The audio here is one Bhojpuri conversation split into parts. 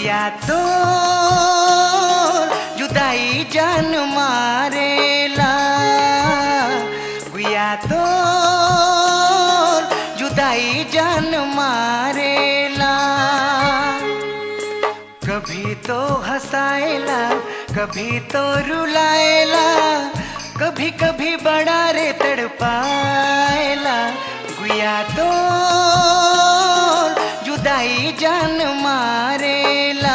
गुया तो जुदाई जान मारेला, गुया तो जुदाई जान मारेला। कभी तो हंसाएला, कभी तो रुलाएला, कभी कभी बड़ा रे तड़पाएला। गुया तो जुदाई जान मारेला,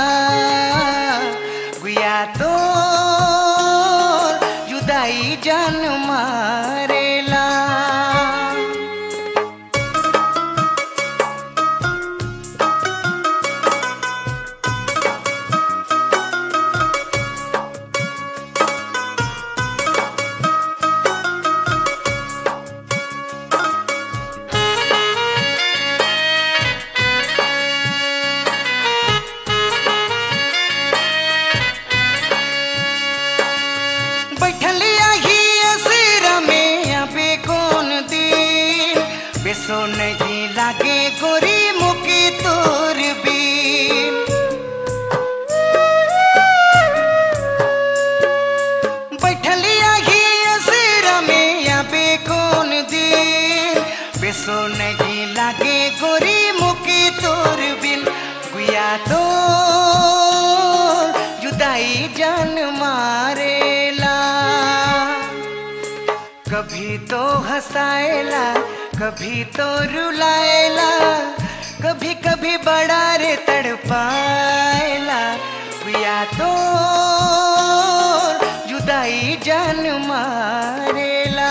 गुया तो जुदाई जान मारेला। बैठलिया ही असीरा में अबे कौन दिन, बेसो नहीं लागे गोरी मुकी तोर बीन। बैठलिया ही असीरा में अबे कौन दिन, बेसो नहीं लागे गोरी मुकी तोर बिन। गुया तो जुदाई जान मारेला, कभी तो हंसाएला, कभी तो रुलाएला, कभी कभी बड़ा रे तड़पाएला। गुया तो जुदाई जान मारेला।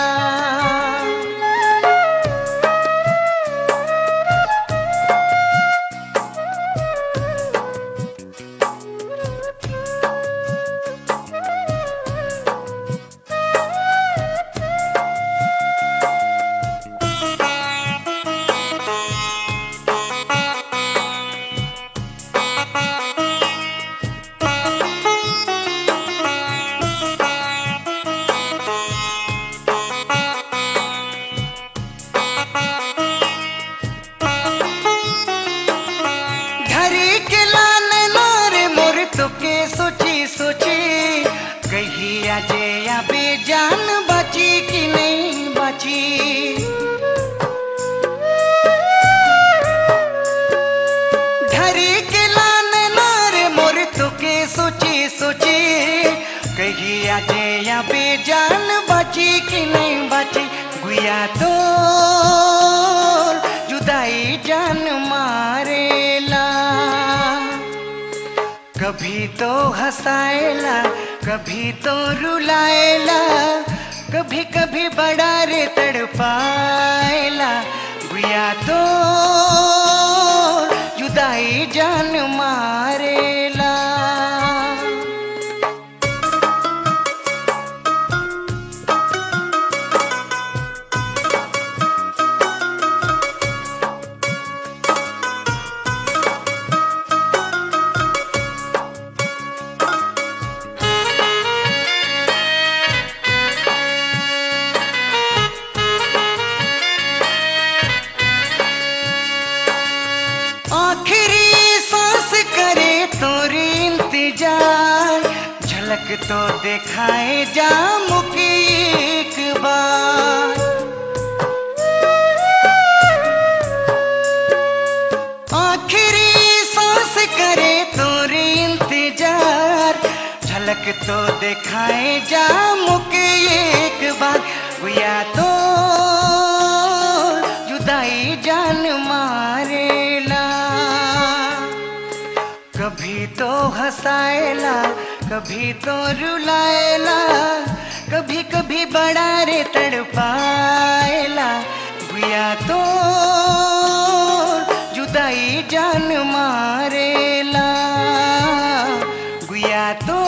घरी के लाने नारे मोर तो के सोची सोची, कही आजे या बेजान बची कि नहीं बची। घरी के लाने नारे मोर तो के सोची सोची, कही आजे या बेजान बची कि नहीं बची। गुया तो जुदाई जान मारेला, कभी तो हंसाएला, कभी तो रुलाएला, कभी कभी बड़ा रे तड़पाएला। गुया तो जुदाई जान मारेला। आखिरी सांस करे तोरी इंतजार, झलक तो दिखाए जा मुकी एक बार। आखिरी सांस करे तोरी इंतजार, झलक तो दिखाए जा मुकी एक बार। गुया तो जुदाई जान मारेला, कभी तो हंसाएला, कभी तो रुलाएला, कभी कभी बड़ा रे तड़पाएला। गुया तो जुदाई जान मारेला, गुया तो